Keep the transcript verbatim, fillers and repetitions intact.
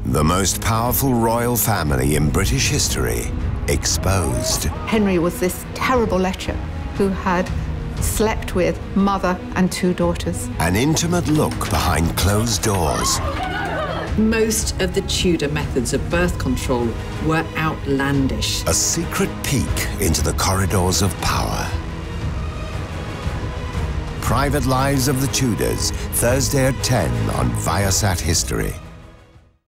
The most powerful royal family in British history exposed. Henry was this terrible lecher who had slept with mother and two daughters. An intimate look behind closed doors. Most of the Tudor methods of birth control were outlandish. A secret peek into the corridors of power. Private Lives of the Tudors, Thursday at ten on Viasat History.